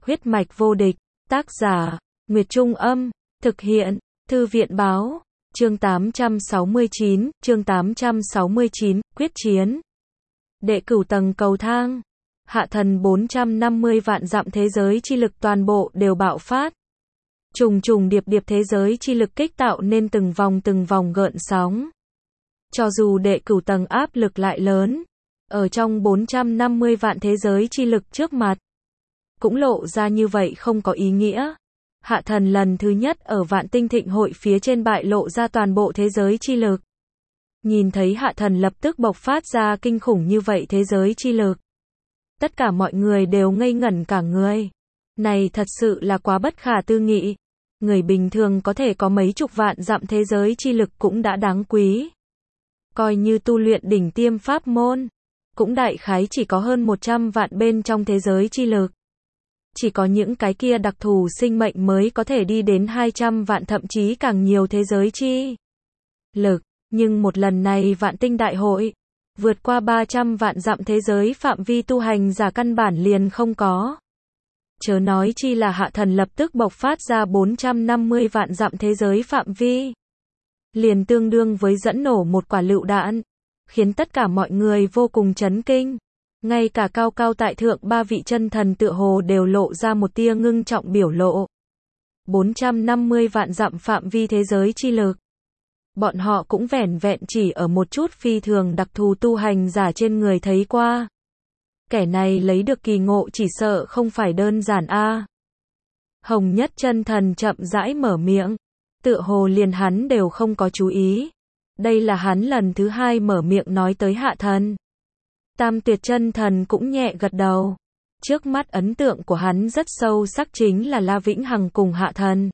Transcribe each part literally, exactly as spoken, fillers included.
Huyết mạch vô địch, tác giả, Nguyệt Trung Âm, thực hiện, Thư viện Báo, chương tám trăm sáu mươi chín, chương tám trăm sáu mươi chín, quyết chiến. Đệ cửu tầng cầu thang, hạ thần bốn trăm năm mươi vạn dặm thế giới chi lực toàn bộ đều bạo phát. Trùng trùng điệp điệp thế giới chi lực kích tạo nên từng vòng từng vòng gợn sóng. Cho dù đệ cửu tầng áp lực lại lớn, ở trong bốn trăm năm mươi vạn thế giới chi lực trước mặt, cũng lộ ra như vậy không có ý nghĩa. Hạ thần lần thứ nhất ở Vạn Tinh Thịnh Hội phía trên bại lộ ra toàn bộ thế giới chi lực. Nhìn thấy hạ thần lập tức bộc phát ra kinh khủng như vậy thế giới chi lực. Tất cả mọi người đều ngây ngẩn cả người. Này thật sự là quá bất khả tư nghị. Người bình thường có thể có mấy chục vạn dặm thế giới chi lực cũng đã đáng quý. Coi như tu luyện đỉnh tiêm pháp môn, cũng đại khái chỉ có hơn một trăm vạn bên trong thế giới chi lực. Chỉ có những cái kia đặc thù sinh mệnh mới có thể đi đến hai trăm vạn thậm chí càng nhiều thế giới chi lực. Nhưng một lần này Vạn Tinh Đại Hội, vượt qua ba trăm vạn dặm thế giới phạm vi tu hành giả căn bản liền không có. Chớ nói chi là hạ thần lập tức bộc phát ra bốn trăm năm mươi vạn dặm thế giới phạm vi. Liền tương đương với dẫn nổ một quả lựu đạn, khiến tất cả mọi người vô cùng chấn kinh. Ngay cả cao cao tại thượng ba vị chân thần tựa hồ đều lộ ra một tia ngưng trọng biểu lộ. bốn trăm năm mươi vạn dặm phạm vi thế giới chi lực. Bọn họ cũng vẻn vẹn chỉ ở một chút phi thường đặc thù tu hành giả trên người thấy qua. Kẻ này lấy được kỳ ngộ chỉ sợ không phải đơn giản a. Hồng Nhất chân thần chậm rãi mở miệng, tựa hồ liền hắn đều không có chú ý. Đây là hắn lần thứ hai mở miệng nói tới hạ thần. Tam Tuyệt chân thần cũng nhẹ gật đầu. Trước mắt ấn tượng của hắn rất sâu sắc chính là La Vĩnh Hằng cùng hạ thần.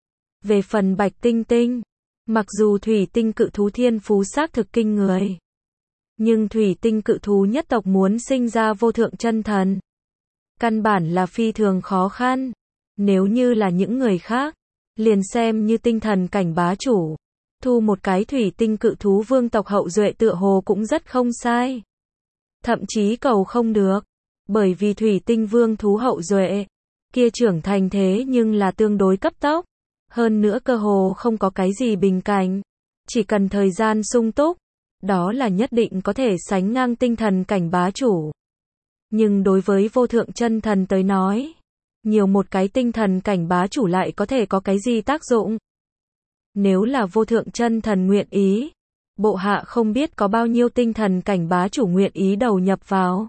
Về phần Bạch Tinh Tinh, mặc dù thủy tinh cự thú thiên phú xác thực kinh người, nhưng thủy tinh cự thú nhất tộc muốn sinh ra vô thượng chân thần, căn bản là phi thường khó khăn. Nếu như là những người khác, liền xem như tinh thần cảnh bá chủ, thu một cái thủy tinh cự thú vương tộc hậu duệ tựa hồ cũng rất không sai. Thậm chí cầu không được, bởi vì thủy tinh vương thú hậu duệ kia trưởng thành thế nhưng là tương đối cấp tốc, hơn nữa cơ hồ không có cái gì bình cảnh, chỉ cần thời gian sung túc, đó là nhất định có thể sánh ngang tinh thần cảnh bá chủ. Nhưng đối với vô thượng chân thần tới nói, nhiều một cái tinh thần cảnh bá chủ lại có thể có cái gì tác dụng? Nếu là vô thượng chân thần nguyện ý, bộ hạ không biết có bao nhiêu tinh thần cảnh bá chủ nguyện ý đầu nhập vào.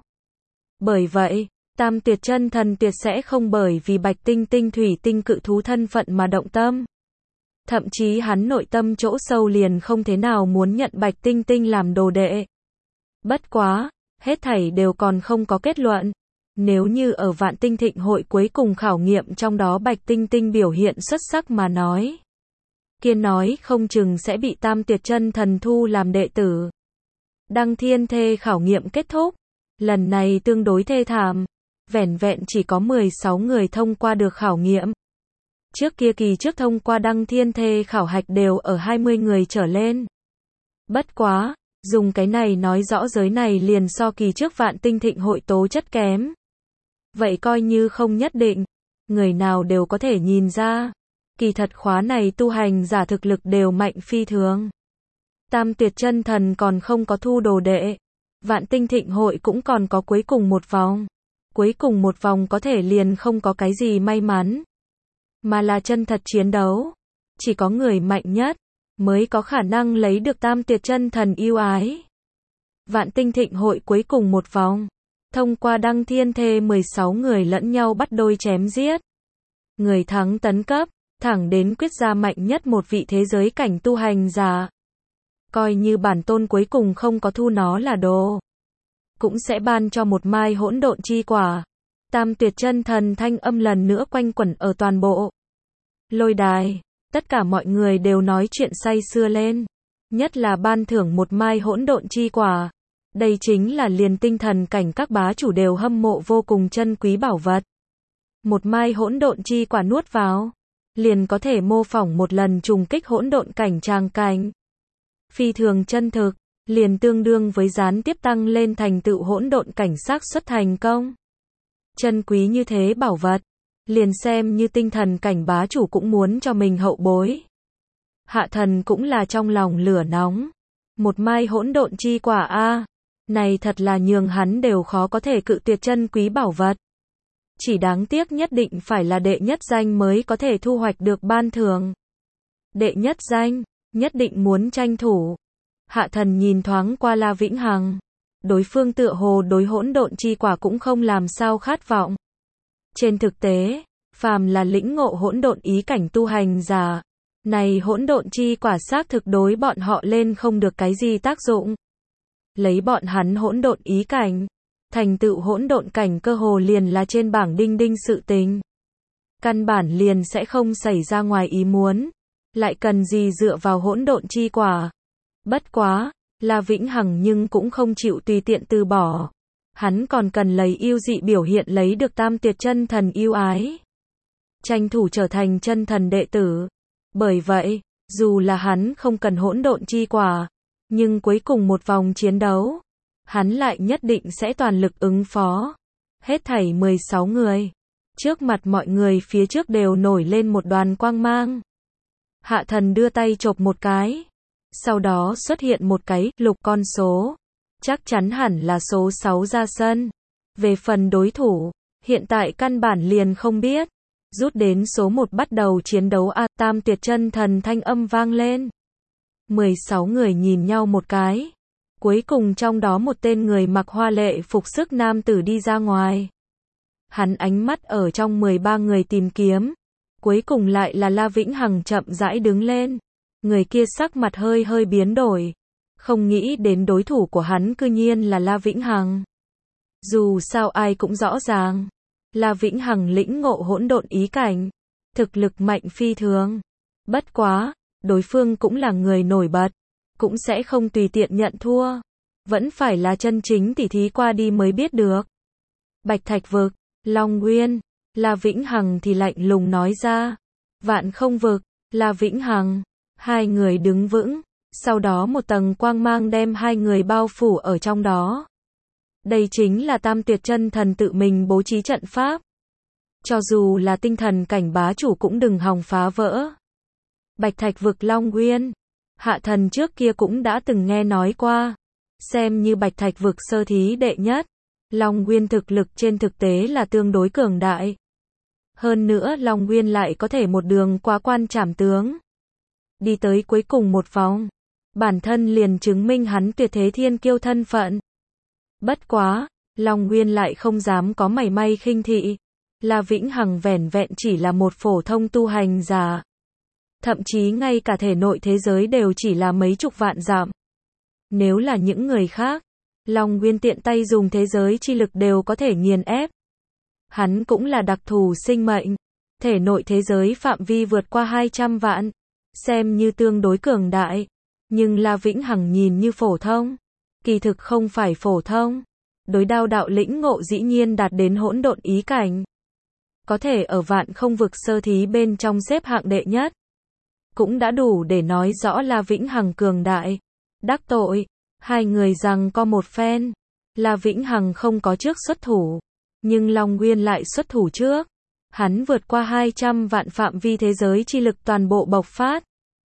Bởi vậy, Tam Tuyệt chân thần tuyệt sẽ không bởi vì Bạch Tinh Tinh thủy tinh cự thú thân phận mà động tâm. Thậm chí hắn nội tâm chỗ sâu liền không thế nào muốn nhận Bạch Tinh Tinh làm đồ đệ. Bất quá, hết thảy đều còn không có kết luận. Nếu như ở Vạn Tinh Thịnh Hội cuối cùng khảo nghiệm trong đó Bạch Tinh Tinh biểu hiện xuất sắc mà nói, kia nói không chừng sẽ bị Tam Tuyệt chân thần thu làm đệ tử. Đăng Thiên Thê khảo nghiệm kết thúc, lần này tương đối thê thảm, vẻn vẹn chỉ có mười sáu người thông qua được khảo nghiệm. Trước kia kỳ trước thông qua Đăng Thiên Thê khảo hạch đều ở hai mươi người trở lên. Bất quá, dùng cái này nói rõ giới này liền so kỳ trước Vạn Tinh Thịnh Hội tố chất kém. Vậy coi như không nhất định, người nào đều có thể nhìn ra. Kỳ thật khóa này tu hành giả thực lực đều mạnh phi thường. Tam Tuyệt chân thần còn không có thu đồ đệ. Vạn Tinh Thịnh Hội cũng còn có cuối cùng một vòng. Cuối cùng một vòng có thể liền không có cái gì may mắn, mà là chân thật chiến đấu. Chỉ có người mạnh nhất mới có khả năng lấy được Tam Tuyệt chân thần yêu ái. Vạn Tinh Thịnh Hội cuối cùng một vòng, thông qua Đăng Thiên Thê mười sáu người lẫn nhau bắt đôi chém giết. Người thắng tấn cấp, thẳng đến quyết ra mạnh nhất một vị thế giới cảnh tu hành giả. Coi như bản tôn cuối cùng không có thu nó là đồ, cũng sẽ ban cho một mai hỗn độn chi quả. Tam Tuyệt chân thần thanh âm lần nữa quanh quẩn ở toàn bộ lôi đài. Tất cả mọi người đều nói chuyện say sưa lên. Nhất là ban thưởng một mai hỗn độn chi quả. Đây chính là liền tinh thần cảnh các bá chủ đều hâm mộ vô cùng chân quý bảo vật. Một mai hỗn độn chi quả nuốt vào, liền có thể mô phỏng một lần trùng kích hỗn độn cảnh tràng cảnh. Phi thường chân thực, liền tương đương với gián tiếp tăng lên thành tựu hỗn độn cảnh xác suất thành công. Chân quý như thế bảo vật, liền xem như tinh thần cảnh bá chủ cũng muốn cho mình hậu bối. Hạ thần cũng là trong lòng lửa nóng. Một mai hỗn độn chi quả a, này thật là nhường hắn đều khó có thể cự tuyệt chân quý bảo vật. Chỉ đáng tiếc nhất định phải là đệ nhất danh mới có thể thu hoạch được ban thưởng. Đệ nhất danh, nhất định muốn tranh thủ. Hạ thần nhìn thoáng qua La Vĩnh Hằng. Đối phương tựa hồ đối hỗn độn chi quả cũng không làm sao khát vọng. Trên thực tế, phàm là lĩnh ngộ hỗn độn ý cảnh tu hành giả, này hỗn độn chi quả xác thực đối bọn họ lên không được cái gì tác dụng. Lấy bọn hắn hỗn độn ý cảnh, thành tựu hỗn độn cảnh cơ hồ liền là trên bảng đinh đinh sự tình. Căn bản liền sẽ không xảy ra ngoài ý muốn, lại cần gì dựa vào hỗn độn chi quả. Bất quá, La Vĩnh Hằng nhưng cũng không chịu tùy tiện từ bỏ. Hắn còn cần lấy yêu dị biểu hiện lấy được tam tuyệt chân thần yêu ái. Tranh thủ trở thành chân thần đệ tử. Bởi vậy, dù là hắn không cần hỗn độn chi quả, nhưng cuối cùng một vòng chiến đấu, hắn lại nhất định sẽ toàn lực ứng phó. Hết thảy mười sáu người. Trước mặt mọi người phía trước đều nổi lên một đoàn quang mang. Hạ thần đưa tay chộp một cái. Sau đó xuất hiện một cái lục con số. Chắc chắn hẳn là số sáu ra sân. Về phần đối thủ, hiện tại căn bản liền không biết. Rút đến số một bắt đầu chiến đấu a, tam tuyệt chân thần thanh âm vang lên. mười sáu người nhìn nhau một cái. Cuối cùng trong đó một tên người mặc hoa lệ phục sức nam tử đi ra ngoài. Hắn ánh mắt ở trong mười ba người tìm kiếm. Cuối cùng lại là La Vĩnh Hằng chậm rãi đứng lên. Người kia sắc mặt hơi hơi biến đổi. Không nghĩ đến đối thủ của hắn cư nhiên là La Vĩnh Hằng. Dù sao ai cũng rõ ràng. La Vĩnh Hằng lĩnh ngộ hỗn độn ý cảnh. Thực lực mạnh phi thường. Bất quá, đối phương cũng là người nổi bật. Cũng sẽ không tùy tiện nhận thua. Vẫn phải là chân chính tỉ thí qua đi mới biết được. Bạch Thạch Vực, Long Nguyên, La Vĩnh Hằng thì lạnh lùng nói ra. Vạn Không Vực, La Vĩnh Hằng. Hai người đứng vững. Sau đó một tầng quang mang đem hai người bao phủ ở trong đó. Đây chính là tam tuyệt chân thần tự mình bố trí trận pháp. Cho dù là tinh thần cảnh bá chủ cũng đừng hòng phá vỡ. Bạch Thạch Vực Long Nguyên. Hạ thần trước kia cũng đã từng nghe nói qua. Xem như Bạch Thạch Vực sơ thí đệ nhất. Long Nguyên thực lực trên thực tế là tương đối cường đại. Hơn nữa Long Nguyên lại có thể một đường qua quan trảm tướng. Đi tới cuối cùng một vòng. Bản thân liền chứng minh hắn tuyệt thế thiên kiêu thân phận. Bất quá, Long Nguyên lại không dám có mảy may khinh thị. La Vĩnh Hằng vẻn vẹn chỉ là một phổ thông tu hành giả. Thậm chí ngay cả thể nội thế giới đều chỉ là mấy chục vạn dặm. Nếu là những người khác, Long Nguyên tiện tay dùng thế giới chi lực đều có thể nghiền ép. Hắn cũng là đặc thù sinh mệnh. Thể nội thế giới phạm vi vượt qua hai trăm vạn. Xem như tương đối cường đại. Nhưng La Vĩnh Hằng nhìn như phổ thông. Kỳ thực không phải phổ thông. Đối đao đạo lĩnh ngộ dĩ nhiên đạt đến hỗn độn ý cảnh. Có thể ở Vạn Không Vực sơ thí bên trong xếp hạng đệ nhất. Cũng đã đủ để nói rõ La Vĩnh Hằng cường đại. Đắc tội. Hai người rằng có một phen. La Vĩnh Hằng không có trước xuất thủ. Nhưng Long Nguyên lại xuất thủ trước. Hắn vượt qua hai trăm vạn phạm vi thế giới chi lực toàn bộ bộc phát.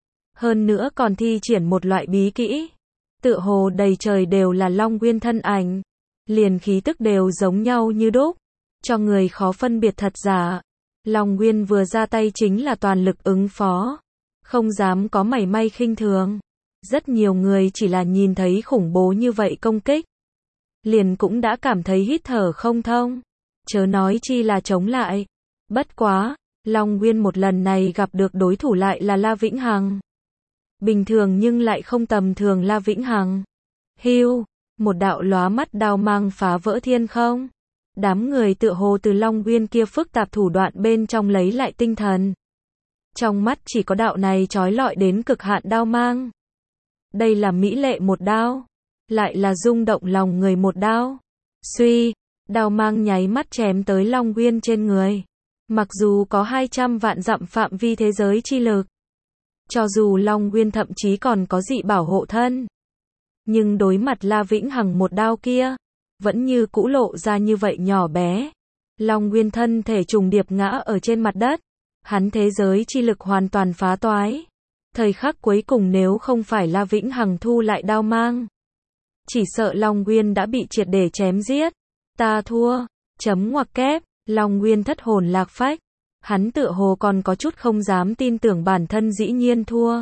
Hơn nữa còn thi triển một loại bí kỹ. Tựa hồ đầy trời đều là Long Nguyên thân ảnh. Liền khí tức đều giống nhau như đúc. Cho người khó phân biệt thật giả. Long Nguyên vừa ra tay chính là toàn lực ứng phó. Không dám có mảy may khinh thường. Rất nhiều người chỉ là nhìn thấy khủng bố như vậy công kích. Liền cũng đã cảm thấy hít thở không thông. Chớ nói chi là chống lại. Bất quá, Long Nguyên một lần này gặp được đối thủ lại là La Vĩnh Hằng. Bình thường nhưng lại không tầm thường La Vĩnh Hằng. Hưu, một đạo lóa mắt đao mang phá vỡ thiên không. Đám người tựa hồ từ Long Nguyên kia phức tạp thủ đoạn bên trong lấy lại tinh thần. Trong mắt chỉ có đạo này chói lọi đến cực hạn đao mang. Đây là mỹ lệ một đao. Lại là rung động lòng người một đao. Suy, đao mang nháy mắt chém tới Long Nguyên trên người. Mặc dù có hai trăm vạn dặm phạm vi thế giới chi lực. Cho dù Long Nguyên thậm chí còn có dị bảo hộ thân. Nhưng đối mặt La Vĩnh Hằng một đao kia. Vẫn như cũ lộ ra như vậy nhỏ bé. Long Nguyên thân thể trùng điệp ngã ở trên mặt đất. Hắn thế giới chi lực hoàn toàn phá toái. Thời khắc cuối cùng nếu không phải La Vĩnh Hằng thu lại đao mang, chỉ sợ Long Nguyên đã bị triệt để chém giết. Ta thua. Chấm ngoặc kép. Long Nguyên thất hồn lạc phách. Hắn tựa hồ còn có chút không dám tin tưởng bản thân dĩ nhiên thua.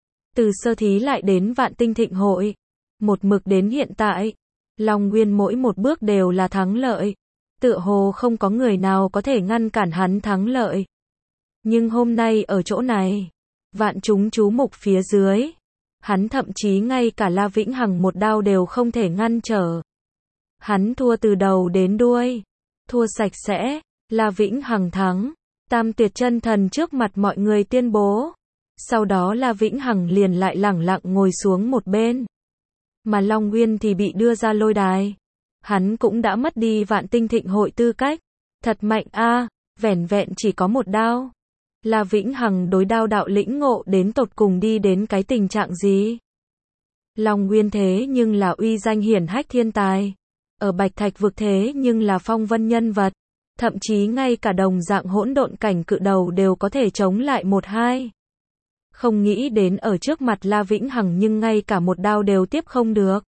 Từ sơ thí lại đến vạn tinh thịnh hội, một mực đến hiện tại, Long Nguyên mỗi một bước đều là thắng lợi. Tựa hồ không có người nào có thể ngăn cản hắn thắng lợi. Nhưng hôm nay ở chỗ này, vạn chúng chú mục phía dưới, hắn thậm chí ngay cả La Vĩnh Hằng một đao đều không thể ngăn trở. Hắn thua từ đầu đến đuôi, thua sạch sẽ. La Vĩnh Hằng thắng. Tam tuyệt chân thần trước mặt mọi người tuyên bố. Sau đó La Vĩnh Hằng liền lại lẳng lặng ngồi xuống một bên. Mà Long Nguyên thì bị đưa ra lôi đài. Hắn cũng đã mất đi vạn tinh thịnh hội tư cách. Thật mạnh a, à, vẻn vẹn chỉ có một đao. La Vĩnh Hằng đối đao đạo lĩnh ngộ đến tột cùng đi đến cái tình trạng gì? Long Nguyên thế nhưng là uy danh hiển hách thiên tài. Ở Bạch Thạch vực thế nhưng là phong vân nhân vật. Thậm chí ngay cả đồng dạng hỗn độn cảnh cự đầu đều có thể chống lại một hai. Không nghĩ đến ở trước mặt La Vĩnh Hằng nhưng ngay cả một đao đều tiếp không được.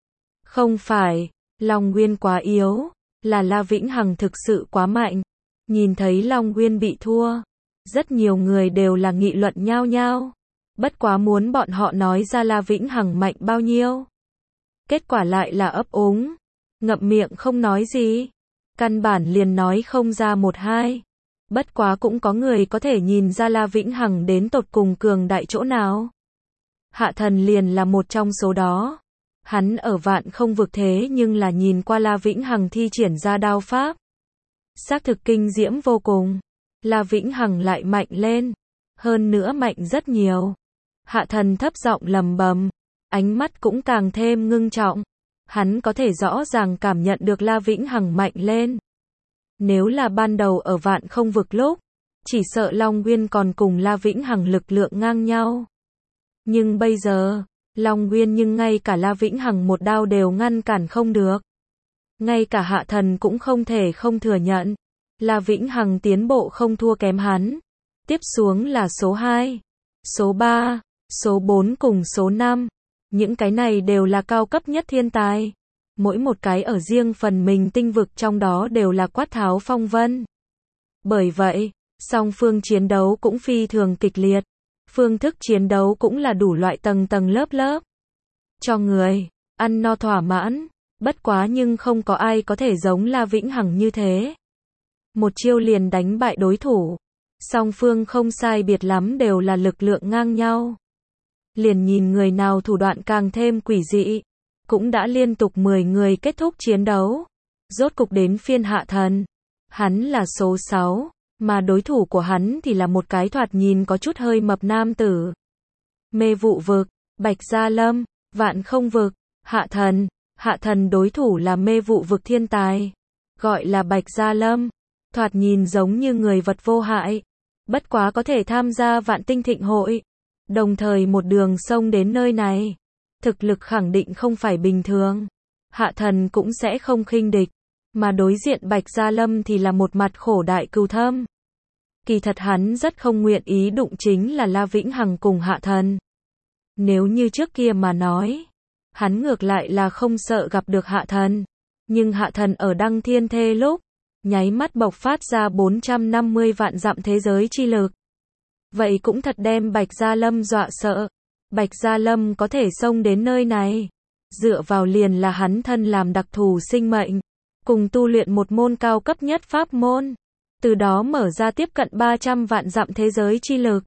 Không phải, Long Nguyên quá yếu, là La Vĩnh Hằng thực sự quá mạnh. Nhìn thấy Long Nguyên bị thua, rất nhiều người đều là nghị luận nhao nhao. Bất quá muốn bọn họ nói ra La Vĩnh Hằng mạnh bao nhiêu. Kết quả lại là ấp úng, ngậm miệng không nói gì. Căn bản liền nói không ra một hai. Bất quá cũng có người có thể nhìn ra La Vĩnh Hằng đến tột cùng cường đại chỗ nào. Hạ Thần liền là một trong số đó. Hắn ở vạn không vực thế nhưng là nhìn qua La Vĩnh Hằng thi triển ra đao pháp. Xác thực kinh diễm vô cùng. La Vĩnh Hằng lại mạnh lên. Hơn nữa mạnh rất nhiều. Hạ Thần thấp giọng lầm bầm. Ánh mắt cũng càng thêm ngưng trọng. Hắn có thể rõ ràng cảm nhận được La Vĩnh Hằng mạnh lên. Nếu là ban đầu ở vạn không vực lúc, chỉ sợ Long Nguyên còn cùng La Vĩnh Hằng lực lượng ngang nhau. Nhưng bây giờ, Long Nguyên nhưng ngay cả La Vĩnh Hằng một đao đều ngăn cản không được. Ngay cả Hạ Thần cũng không thể không thừa nhận. La Vĩnh Hằng tiến bộ không thua kém hắn. Tiếp xuống là số hai, số ba, số bốn cùng số năm. Những cái này đều là cao cấp nhất thiên tài. Mỗi một cái ở riêng phần mình tinh vực trong đó đều là quát tháo phong vân. Bởi vậy, song phương chiến đấu cũng phi thường kịch liệt. Phương thức chiến đấu cũng là đủ loại tầng tầng lớp lớp. Cho người, ăn no thỏa mãn. Bất quá nhưng không có ai có thể giống La Vĩnh Hằng như thế. Một chiêu liền đánh bại đối thủ. Song phương không sai biệt lắm đều là lực lượng ngang nhau. Liền nhìn người nào thủ đoạn càng thêm quỷ dị. Cũng đã liên tục mười người kết thúc chiến đấu. Rốt cục đến phiên Hạ Thần. Hắn là số sáu, mà đối thủ của hắn thì là một cái thoạt nhìn có chút hơi mập nam tử. Mê vụ vực, Bạch Gia Lâm, vạn không vực, Hạ Thần. Hạ Thần đối thủ là mê vụ vực thiên tài. Gọi là Bạch Gia Lâm. Thoạt nhìn giống như người vật vô hại. Bất quá có thể tham gia vạn tinh thịnh hội. Đồng thời một đường sông đến nơi này. Thực lực khẳng định không phải bình thường. Hạ Thần cũng sẽ không khinh địch. Mà đối diện Bạch Gia Lâm thì là một mặt khổ đại cừu thâm. Kỳ thật hắn rất không nguyện ý đụng chính là La Vĩnh Hằng cùng Hạ Thần. Nếu như trước kia mà nói, hắn ngược lại là không sợ gặp được Hạ Thần. Nhưng Hạ Thần ở Đăng Thiên Thê lúc, nháy mắt bộc phát ra bốn trăm năm mươi vạn dặm thế giới chi lực. Vậy cũng thật đem Bạch Gia Lâm dọa sợ. Bạch Gia Lâm có thể xông đến nơi này. Dựa vào liền là hắn thân làm đặc thù sinh mệnh. Cùng tu luyện một môn cao cấp nhất pháp môn. Từ đó mở ra tiếp cận ba trăm vạn dặm thế giới chi lực.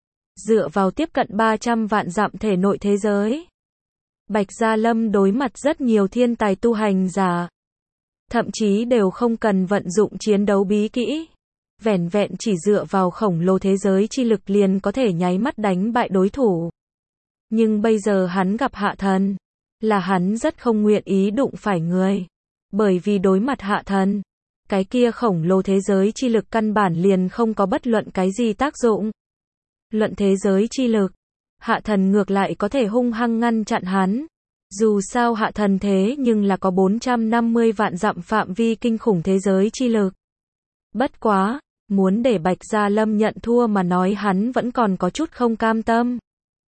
Dựa vào tiếp cận ba trăm vạn dặm thể nội thế giới. Bạch Gia Lâm đối mặt rất nhiều thiên tài tu hành giả. Thậm chí đều không cần vận dụng chiến đấu bí kỹ. Vẻn vẹn chỉ dựa vào khổng lồ thế giới chi lực liền có thể nháy mắt đánh bại đối thủ. Nhưng bây giờ hắn gặp Hạ Thần. Là hắn rất không nguyện ý đụng phải người. Bởi vì đối mặt Hạ Thần. Cái kia khổng lồ thế giới chi lực căn bản liền không có bất luận cái gì tác dụng. Luận thế giới chi lực. Hạ Thần ngược lại có thể hung hăng ngăn chặn hắn. Dù sao Hạ Thần thế nhưng là có bốn trăm năm mươi vạn dặm phạm vi kinh khủng thế giới chi lực. Bất quá, muốn để Bạch Gia Lâm nhận thua mà nói hắn vẫn còn có chút không cam tâm.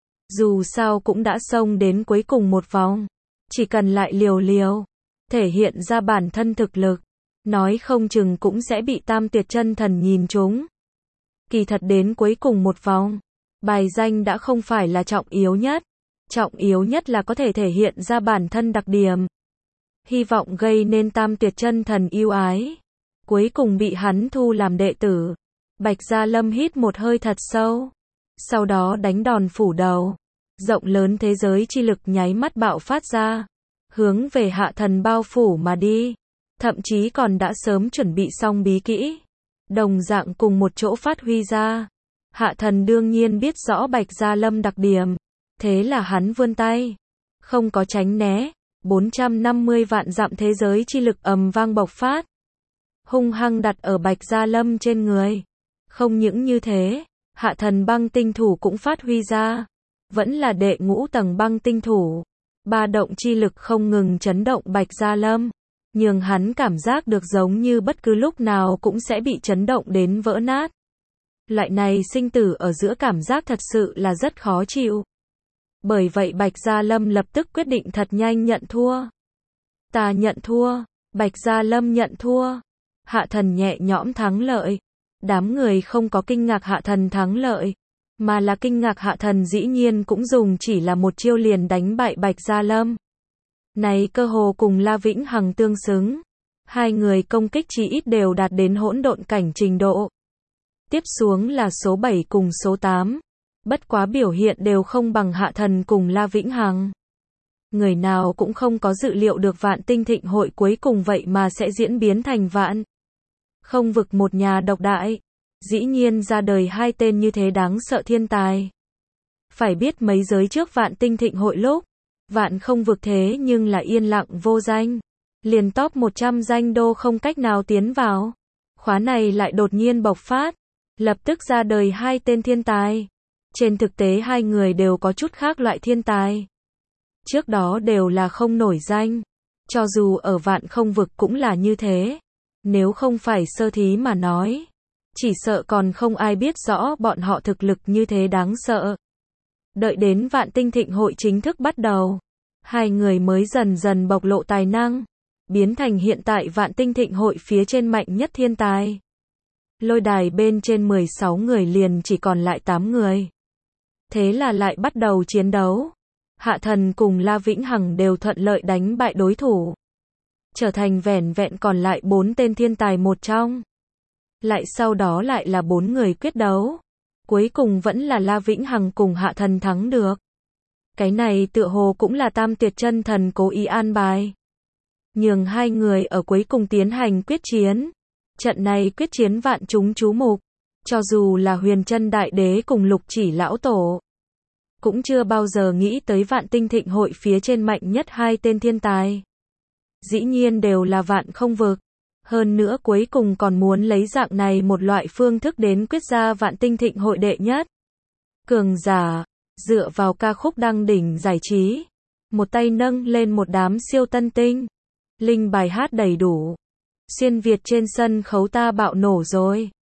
Dù sao cũng đã xông đến cuối cùng một vòng, chỉ cần lại liều liều, thể hiện ra bản thân thực lực, nói không chừng cũng sẽ bị Tam Tuyệt Chân Thần nhìn trúng. Kỳ thật đến cuối cùng một vòng, bài danh đã không phải là trọng yếu nhất, trọng yếu nhất là có thể thể hiện ra bản thân đặc điểm. Hy vọng gây nên Tam Tuyệt Chân Thần yêu ái, cuối cùng bị hắn thu làm đệ tử. Bạch Gia Lâm hít một hơi thật sâu, sau đó đánh đòn phủ đầu, rộng lớn thế giới chi lực nháy mắt bạo phát ra, hướng về Hạ Thần bao phủ mà đi, thậm chí còn đã sớm chuẩn bị xong bí kỹ, đồng dạng cùng một chỗ phát huy ra. Hạ Thần đương nhiên biết rõ Bạch Gia Lâm đặc điểm, thế là hắn vươn tay, không có tránh né, bốn trăm năm mươi vạn dặm thế giới chi lực ầm vang bộc phát, hung hăng đặt ở Bạch Gia Lâm trên người. Không những như thế, Hạ Thần băng tinh thủ cũng phát huy ra, vẫn là đệ ngũ tầng băng tinh thủ, ba động chi lực không ngừng chấn động Bạch Gia Lâm, nhường hắn cảm giác được giống như bất cứ lúc nào cũng sẽ bị chấn động đến vỡ nát. Loại này sinh tử ở giữa cảm giác thật sự là rất khó chịu. Bởi vậy Bạch Gia Lâm lập tức quyết định thật nhanh nhận thua. Ta nhận thua. Bạch Gia Lâm nhận thua. Hạ Thần nhẹ nhõm thắng lợi. Đám người không có kinh ngạc Hạ Thần thắng lợi, mà là kinh ngạc Hạ Thần dĩ nhiên cũng dùng chỉ là một chiêu liền đánh bại Bạch Gia Lâm. Này cơ hồ cùng La Vĩnh Hằng tương xứng. Hai người công kích chỉ ít đều đạt đến hỗn độn cảnh trình độ. Tiếp xuống là số bảy cùng số tám. Bất quá biểu hiện đều không bằng Hạ Thần cùng La Vĩnh Hằng. Người nào cũng không có dự liệu được Vạn Tinh Thịnh Hội cuối cùng vậy mà sẽ diễn biến thành Vạn Không Vực một nhà độc đại. Dĩ nhiên ra đời hai tên như thế đáng sợ thiên tài. Phải biết mấy giới trước Vạn Tinh Thịnh Hội lúc, Vạn Không Vực thế nhưng là yên lặng vô danh. Liền top một trăm danh đô không cách nào tiến vào. Khóa này lại đột nhiên bộc phát. Lập tức ra đời hai tên thiên tài. Trên thực tế hai người đều có chút khác loại thiên tài. Trước đó đều là không nổi danh. Cho dù ở Vạn Không Vực cũng là như thế. Nếu không phải sơ thí mà nói, chỉ sợ còn không ai biết rõ bọn họ thực lực như thế đáng sợ. Đợi đến Vạn Tinh Thịnh Hội chính thức bắt đầu, hai người mới dần dần bộc lộ tài năng, biến thành hiện tại Vạn Tinh Thịnh Hội phía trên mạnh nhất thiên tài. Lôi đài bên trên mười sáu người liền chỉ còn lại tám người. Thế là lại bắt đầu chiến đấu. Hạ Thần cùng La Vĩnh Hằng đều thuận lợi đánh bại đối thủ, trở thành vẻn vẹn còn lại bốn tên thiên tài một trong. Lại sau đó lại là bốn người quyết đấu. Cuối cùng vẫn là La Vĩnh Hằng cùng Hạ Thần thắng được. Cái này tựa hồ cũng là Tam Tuyệt Chân Thần cố ý an bài, nhường hai người ở cuối cùng tiến hành quyết chiến. Trận này quyết chiến vạn chúng chú mục, cho dù là Huyền Chân Đại Đế cùng Lục Chỉ lão tổ, cũng chưa bao giờ nghĩ tới Vạn Tinh Thịnh Hội phía trên mạnh nhất hai tên thiên tài. Dĩ nhiên đều là Vạn Không Vực. Hơn nữa cuối cùng còn muốn lấy dạng này một loại phương thức đến quyết ra Vạn Tinh Thịnh Hội đệ nhất cường giả, dựa vào ca khúc đăng đỉnh giải trí, một tay nâng lên một đám siêu tân tinh, linh bài hát đầy đủ, xuyên Việt trên sân khấu ta bạo nổ rồi.